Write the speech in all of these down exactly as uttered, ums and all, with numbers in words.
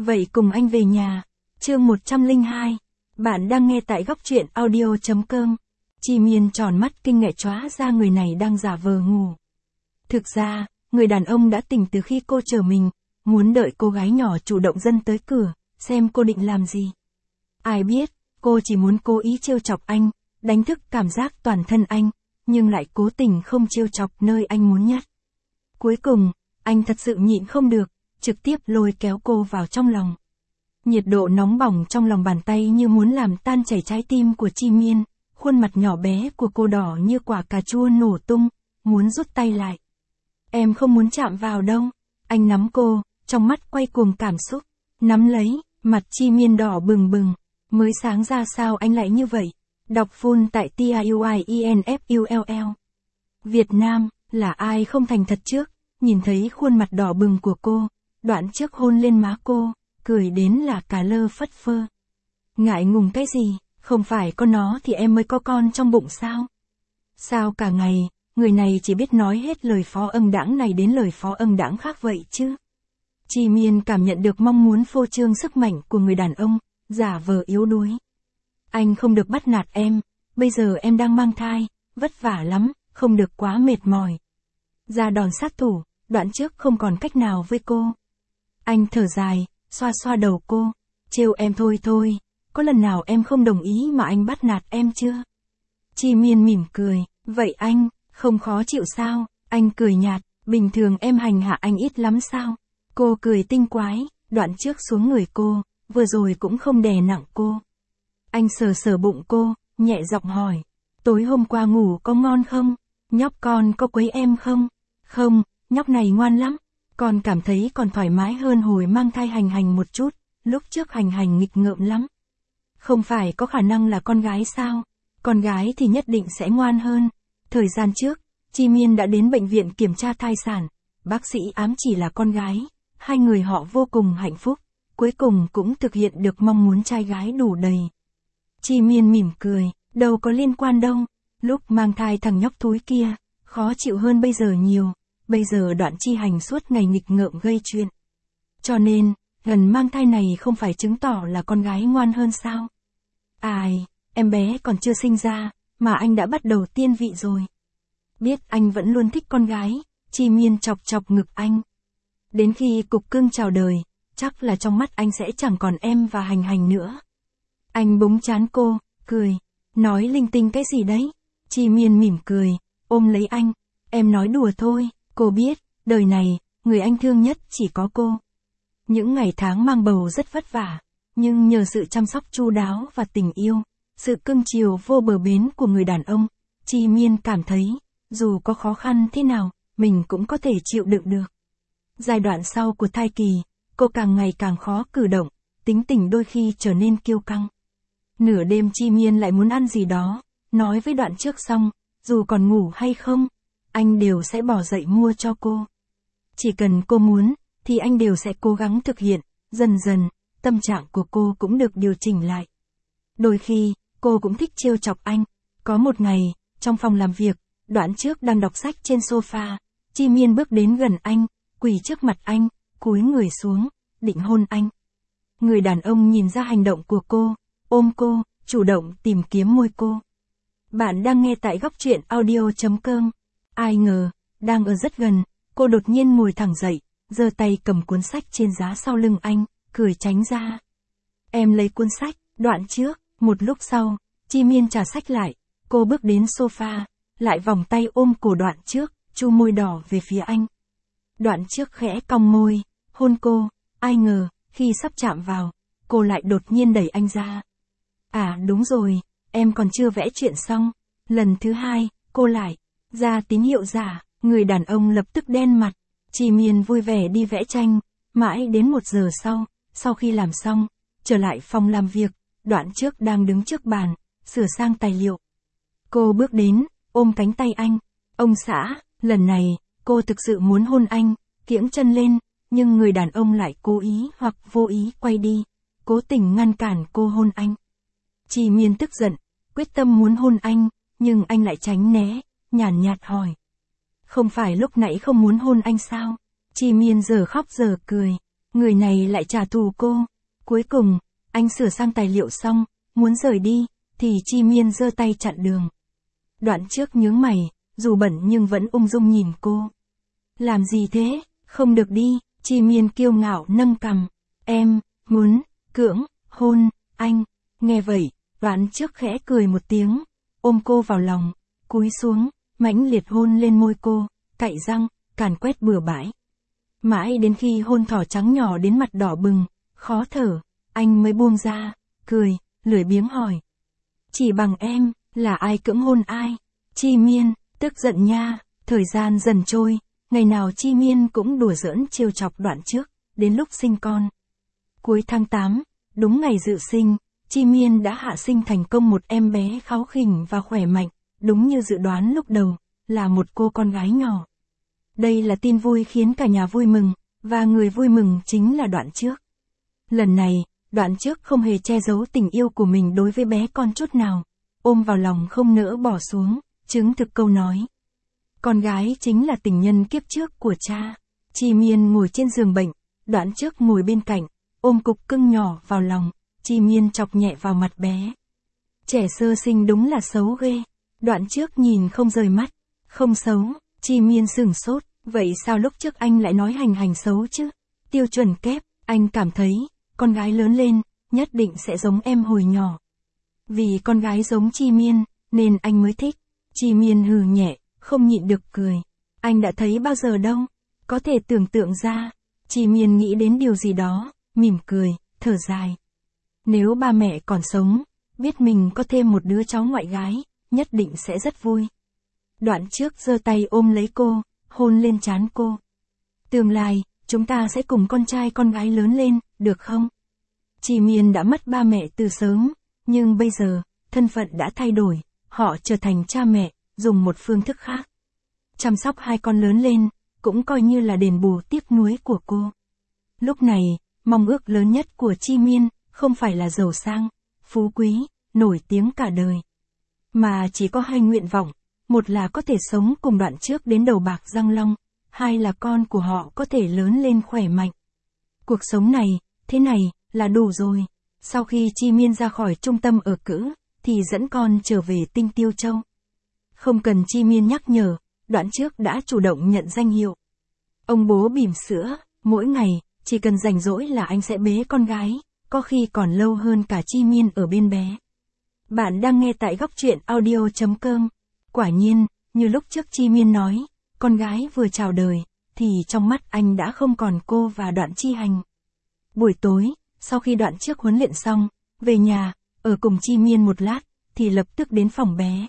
Vậy cùng anh về nhà. Chương một trăm lẻ hai. Bạn đang nghe tại góc truyện audio chấm com. Chi Miên tròn mắt kinh ngạc chóa ra người này đang giả vờ ngủ. Thực ra, người đàn ông đã tỉnh từ khi cô chờ mình, muốn đợi cô gái nhỏ chủ động dâng tới cửa, xem cô định làm gì. Ai biết, cô chỉ muốn cố ý trêu chọc anh, đánh thức cảm giác toàn thân anh, nhưng lại cố tình không trêu chọc nơi anh muốn nhất. Cuối cùng, anh thật sự nhịn không được, trực tiếp lôi kéo cô vào trong lòng. Nhiệt độ nóng bỏng trong lòng bàn tay như muốn làm tan chảy trái tim của Chi Miên, khuôn mặt nhỏ bé của cô đỏ như quả cà chua nổ tung, muốn rút tay lại. Em không muốn chạm vào đâu. Anh nắm cô, trong mắt quay cuồng cảm xúc, nắm lấy, mặt Chi Miên đỏ bừng bừng. Mới sáng ra sao anh lại như vậy? Đọc full tại T I U I E N F U L L. Việt Nam, là ai không thành thật trước, nhìn thấy khuôn mặt đỏ bừng của cô, đoạn trước hôn lên má cô, cười đến là cả lơ phất phơ. Ngại ngùng cái gì, không phải có nó thì em mới có con trong bụng sao? Sao cả ngày, người này chỉ biết nói hết lời phó âng đãng này đến lời phó âng đãng khác vậy chứ? Chi Miên cảm nhận được mong muốn phô trương sức mạnh của người đàn ông, giả vờ yếu đuối. Anh không được bắt nạt em, bây giờ em đang mang thai, vất vả lắm, không được quá mệt mỏi. Ra đòn sát thủ, đoạn trước không còn cách nào với cô. Anh thở dài, xoa xoa đầu cô, trêu em thôi thôi, có lần nào em không đồng ý mà anh bắt nạt em chưa? Chi Miên mỉm cười, vậy anh, không khó chịu sao? Anh cười nhạt, bình thường em hành hạ anh ít lắm sao? Cô cười tinh quái, đoạn trước xuống người cô, vừa rồi cũng không đè nặng cô. Anh sờ sờ bụng cô, nhẹ giọng hỏi, tối hôm qua ngủ có ngon không? Nhóc con có quấy em không? Không, nhóc này ngoan lắm, con cảm thấy còn thoải mái hơn hồi mang thai hành hành một chút, lúc trước hành hành nghịch ngợm lắm. Không phải có khả năng là con gái sao? Con gái thì nhất định sẽ ngoan hơn. Thời gian trước, Chi Miên đã đến bệnh viện kiểm tra thai sản, bác sĩ ám chỉ là con gái, hai người họ vô cùng hạnh phúc, cuối cùng cũng thực hiện được mong muốn trai gái đủ đầy. Chi Miên mỉm cười, đâu có liên quan đâu, lúc mang thai thằng nhóc thúi kia, khó chịu hơn bây giờ nhiều, bây giờ đoạn chi hành suốt ngày nghịch ngợm gây chuyện. Cho nên, lần mang thai này không phải chứng tỏ là con gái ngoan hơn sao? Ai, em bé còn chưa sinh ra, mà anh đã bắt đầu tiên vị rồi. Biết anh vẫn luôn thích con gái, Chi Miên chọc chọc ngực anh. Đến khi cục cưng chào đời, chắc là trong mắt anh sẽ chẳng còn em và hành hành nữa. Anh búng trán cô, cười, nói linh tinh cái gì đấy? Chi Miên mỉm cười, ôm lấy anh, em nói đùa thôi, cô biết, đời này, người anh thương nhất chỉ có cô. Những ngày tháng mang bầu rất vất vả, nhưng nhờ sự chăm sóc chu đáo và tình yêu, sự cưng chiều vô bờ bến của người đàn ông, Chi Miên cảm thấy, dù có khó khăn thế nào, mình cũng có thể chịu đựng được. Giai đoạn sau của thai kỳ, cô càng ngày càng khó cử động, tính tình đôi khi trở nên kiêu căng. Nửa đêm Chi Miên lại muốn ăn gì đó, nói với đoạn trước xong, dù còn ngủ hay không, anh đều sẽ bỏ dậy mua cho cô. Chỉ cần cô muốn, thì anh đều sẽ cố gắng thực hiện, dần dần, tâm trạng của cô cũng được điều chỉnh lại. Đôi khi, cô cũng thích trêu chọc anh. Có một ngày, trong phòng làm việc, đoạn trước đang đọc sách trên sofa, Chi Miên bước đến gần anh, quỳ trước mặt anh, cúi người xuống, định hôn anh. Người đàn ông nhìn ra hành động của cô, ôm cô, chủ động tìm kiếm môi cô. Bạn đang nghe tại góc truyện audio chấm com. Ai ngờ, đang ở rất gần, cô đột nhiên ngồi thẳng dậy, giơ tay cầm cuốn sách trên giá sau lưng anh, cười tránh ra. Em lấy cuốn sách, đoạn trước, một lúc sau, Chi Miên trả sách lại, cô bước đến sofa, lại vòng tay ôm cổ đoạn trước, chu môi đỏ về phía anh. Đoạn trước khẽ cong môi, hôn cô, ai ngờ, khi sắp chạm vào, cô lại đột nhiên đẩy anh ra. À đúng rồi, em còn chưa vẽ chuyện xong. Lần thứ hai, cô lại ra tín hiệu giả, người đàn ông lập tức đen mặt. Chi Miên vui vẻ đi vẽ tranh, mãi đến một giờ sau, sau khi làm xong, trở lại phòng làm việc, đoạn trước đang đứng trước bàn, sửa sang tài liệu. Cô bước đến, ôm cánh tay anh, ông xã, lần này, cô thực sự muốn hôn anh, kiễng chân lên, nhưng người đàn ông lại cố ý hoặc vô ý quay đi, cố tình ngăn cản cô hôn anh. Chi Miên tức giận, quyết tâm muốn hôn anh, nhưng anh lại tránh né, nhàn nhạt hỏi. Không phải lúc nãy không muốn hôn anh sao? Chi Miên giờ khóc giờ cười. người này lại trả thù cô. Cuối cùng, anh sửa sang tài liệu xong, muốn rời đi, thì Chi Miên giơ tay chặn đường. Đoạn trước nhướng mày, dù bận nhưng vẫn ung dung nhìn cô. Làm gì thế, không được đi, Chi Miên kiêu ngạo nâng cằm. Em, muốn, cưỡng, hôn, anh. Nghe vậy, đoạn trước khẽ cười một tiếng, ôm cô vào lòng, cúi xuống, mãnh liệt hôn lên môi cô, cạy răng, càn quét bừa bãi. Mãi đến khi hôn thỏ trắng nhỏ đến mặt đỏ bừng, khó thở, anh mới buông ra, cười, lười biếng hỏi. Chỉ bằng em, là ai cưỡng hôn ai? Chi Miên, tức giận nha, thời gian dần trôi, ngày nào Chi Miên cũng đùa giỡn trêu chọc Đoạn trước, đến lúc sinh con. Cuối tháng tám, đúng ngày dự sinh, Chi Miên đã hạ sinh thành công một em bé kháu khỉnh và khỏe mạnh, đúng như dự đoán lúc đầu, là một cô con gái nhỏ. Đây là tin vui khiến cả nhà vui mừng, và người vui mừng chính là Đoạn trước. Lần này, Đoạn trước không hề che giấu tình yêu của mình đối với bé con chút nào, ôm vào lòng không nỡ bỏ xuống, chứng thực câu nói. Con gái chính là tình nhân kiếp trước của cha. Chi Miên ngồi trên giường bệnh, Đoạn trước ngồi bên cạnh, ôm cục cưng nhỏ vào lòng, Chi Miên chọc nhẹ vào mặt bé. Trẻ sơ sinh đúng là xấu ghê. Đoạn trước nhìn không rời mắt. Không xấu, Chi Miên sửng sốt, vậy sao lúc trước anh lại nói Hành Hành xấu chứ? Tiêu chuẩn kép, anh cảm thấy, con gái lớn lên, nhất định sẽ giống em hồi nhỏ. Vì con gái giống Chi Miên, nên anh mới thích. Chi Miên hừ nhẹ, không nhịn được cười. Anh đã thấy bao giờ đâu, có thể tưởng tượng ra. Chi Miên nghĩ đến điều gì đó, mỉm cười, thở dài. Nếu ba mẹ còn sống, biết mình có thêm một đứa cháu ngoại gái, nhất định sẽ rất vui. Đoạn trước giơ tay ôm lấy cô, hôn lên trán cô. Tương lai, chúng ta sẽ cùng con trai con gái lớn lên, được không? Chi Miên đã mất ba mẹ từ sớm, nhưng bây giờ, thân phận đã thay đổi, họ trở thành cha mẹ, dùng một phương thức khác. Chăm sóc hai con lớn lên, cũng coi như là đền bù tiếc nuối của cô. Lúc này, mong ước lớn nhất của Chi Miên, không phải là giàu sang, phú quý, nổi tiếng cả đời. Mà chỉ có hai nguyện vọng, một là có thể sống cùng Đoạn trước đến đầu bạc răng long, hai là con của họ có thể lớn lên khỏe mạnh. Cuộc sống này, thế này, là đủ rồi. Sau khi Chi Miên ra khỏi trung tâm ở cữ, thì dẫn con trở về Tinh Tiêu Châu. Không cần Chi Miên nhắc nhở, Đoạn trước đã chủ động nhận danh hiệu. Ông bố bỉm sữa, mỗi ngày, chỉ cần rảnh rỗi là anh sẽ bế con gái, có khi còn lâu hơn cả Chi Miên ở bên bé. Bạn đang nghe tại góc truyện audio chấm com. Quả nhiên, như lúc trước Chi Miên nói, con gái vừa chào đời, thì trong mắt anh đã không còn cô và Đoạn Chi Hành. Buổi tối, sau khi Đoạn trước huấn luyện xong, về nhà, ở cùng Chi Miên một lát, thì lập tức đến phòng bé.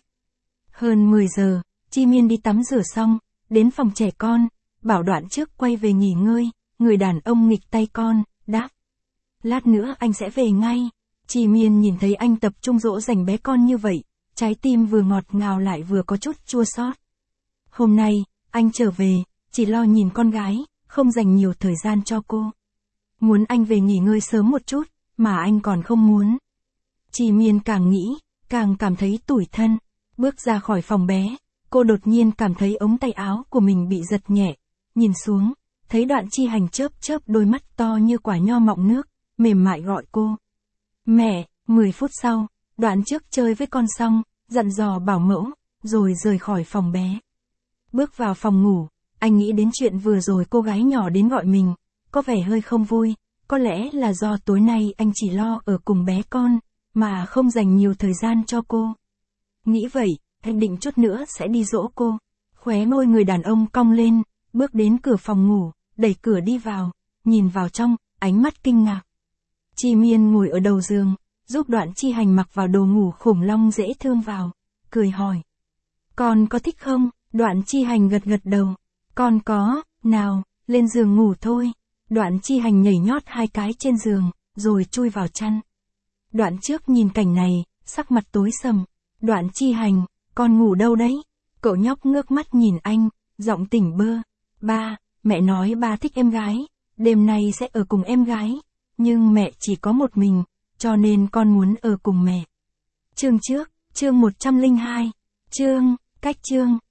Hơn mười giờ, Chi Miên đi tắm rửa xong, đến phòng trẻ con, bảo Đoạn trước quay về nghỉ ngơi, người đàn ông nghịch tay con, đáp. Lát nữa anh sẽ về ngay. Chi Miên nhìn thấy anh tập trung dỗ dành bé con như vậy, trái tim vừa ngọt ngào lại vừa có chút chua xót. Hôm nay, anh trở về, chỉ lo nhìn con gái, không dành nhiều thời gian cho cô. Muốn anh về nghỉ ngơi sớm một chút, mà anh còn không muốn. Chi Miên càng nghĩ, càng cảm thấy tủi thân. Bước ra khỏi phòng bé, cô đột nhiên cảm thấy ống tay áo của mình bị giật nhẹ. Nhìn xuống, thấy Đoạn Chi Hành chớp chớp đôi mắt to như quả nho mọng nước, mềm mại gọi cô. Mẹ, mười phút sau, Đoạn trước chơi với con xong, dặn dò bảo mẫu, rồi rời khỏi phòng bé. Bước vào phòng ngủ, anh nghĩ đến chuyện vừa rồi cô gái nhỏ đến gọi mình, có vẻ hơi không vui, có lẽ là do tối nay anh chỉ lo ở cùng bé con, mà không dành nhiều thời gian cho cô. Nghĩ vậy, anh định chút nữa sẽ đi dỗ cô. Khóe môi người đàn ông cong lên, bước đến cửa phòng ngủ, đẩy cửa đi vào, nhìn vào trong, ánh mắt kinh ngạc. Chi Miên ngồi ở đầu giường, giúp Đoạn Chi Hành mặc vào đồ ngủ khủng long dễ thương vào, cười hỏi. Con có thích không? Đoạn Chi Hành gật gật đầu. Con có, nào, lên giường ngủ thôi. Đoạn Chi Hành nhảy nhót hai cái trên giường, rồi chui vào chăn. Đoạn trước nhìn cảnh này, sắc mặt tối sầm. Đoạn Chi Hành, con ngủ đâu đấy? Cậu nhóc ngước mắt nhìn anh, giọng tỉnh bơ. Ba, mẹ nói ba thích em gái, đêm nay sẽ ở cùng em gái. Nhưng mẹ chỉ có một mình, cho nên con muốn ở cùng mẹ. Chương trước, chương một trăm lẻ hai. Chương, cách chương.